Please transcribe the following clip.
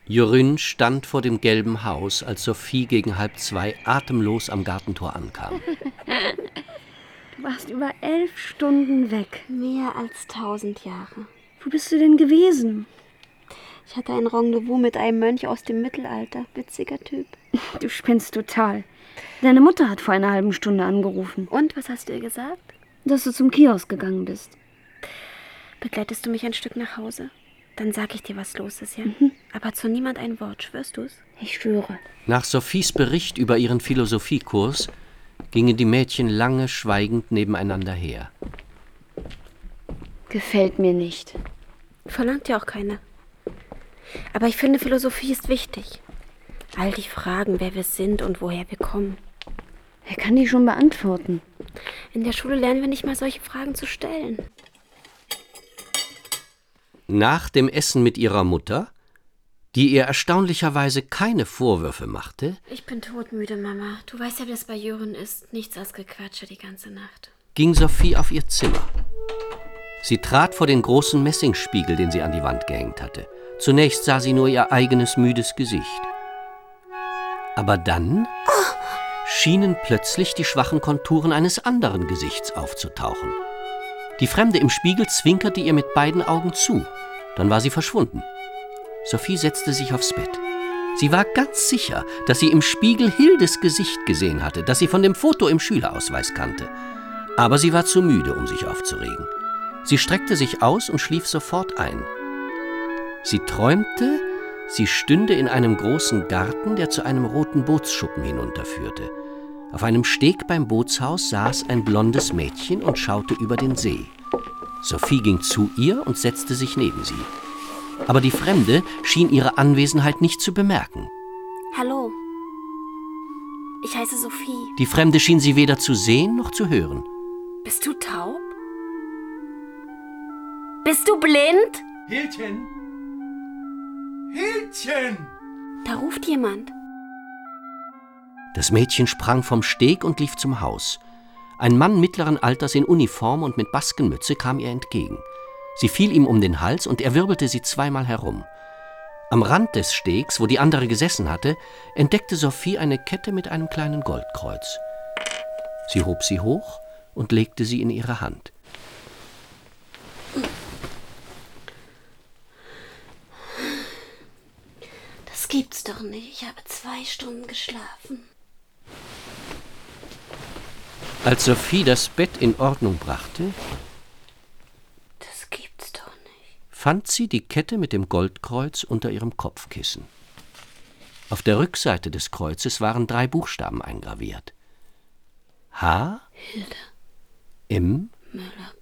Jorünn stand vor dem gelben Haus, als Sophie gegen 1:30 atemlos am Gartentor ankam. Du warst über 11 Stunden weg. Mehr als 1000 Jahre. Wo bist du denn gewesen? Ich hatte ein Rendezvous mit einem Mönch aus dem Mittelalter. Witziger Typ. Du spinnst total. Deine Mutter hat vor einer halben Stunde angerufen. Und, was hast du ihr gesagt? Dass du zum Kiosk gegangen bist. Begleitest du mich ein Stück nach Hause? Dann sag ich dir, was los ist, ja? Aber zu niemand ein Wort, schwörst du's? Ich schwöre. Nach Sophies Bericht über ihren Philosophiekurs gingen die Mädchen lange schweigend nebeneinander her. Gefällt mir nicht. Verlangt ja auch keine. Aber ich finde, Philosophie ist wichtig. All die Fragen, wer wir sind und woher wir kommen. Wer kann die schon beantworten? In der Schule lernen wir nicht mal solche Fragen zu stellen. Nach dem Essen mit ihrer Mutter, die ihr erstaunlicherweise keine Vorwürfe machte, Ich bin todmüde, Mama. Du weißt ja, wie das bei Jürgen ist. Nichts als Gequatsche die ganze Nacht. ging Sophie auf ihr Zimmer. Sie trat vor den großen Messingspiegel, den sie an die Wand gehängt hatte. Zunächst sah sie nur ihr eigenes müdes Gesicht. Aber dann schienen plötzlich die schwachen Konturen eines anderen Gesichts aufzutauchen. Die Fremde im Spiegel zwinkerte ihr mit beiden Augen zu. Dann war sie verschwunden. Sophie setzte sich aufs Bett. Sie war ganz sicher, dass sie im Spiegel Hildes Gesicht gesehen hatte, das sie von dem Foto im Schülerausweis kannte. Aber sie war zu müde, um sich aufzuregen. Sie streckte sich aus und schlief sofort ein. Sie träumte, sie stünde in einem großen Garten, der zu einem roten Bootsschuppen hinunterführte. Auf einem Steg beim Bootshaus saß ein blondes Mädchen und schaute über den See. Sophie ging zu ihr und setzte sich neben sie. Aber die Fremde schien ihre Anwesenheit nicht zu bemerken. Hallo. Ich heiße Sophie. Die Fremde schien sie weder zu sehen noch zu hören. Bist du taub? Bist du blind? Hildchen! Hildchen! Da ruft jemand. Das Mädchen sprang vom Steg und lief zum Haus. Ein Mann mittleren Alters in Uniform und mit Baskenmütze kam ihr entgegen. Sie fiel ihm um den Hals und er wirbelte sie zweimal herum. Am Rand des Stegs, wo die andere gesessen hatte, entdeckte Sophie eine Kette mit einem kleinen Goldkreuz. Sie hob sie hoch und legte sie in ihre Hand. Das gibt's doch nicht. Ich habe 2 Stunden geschlafen. Als Sophie das Bett in Ordnung brachte, Das gibt's doch nicht. fand sie die Kette mit dem Goldkreuz unter ihrem Kopfkissen. Auf der Rückseite des Kreuzes waren 3 Buchstaben eingraviert. H. Hilde M. Müller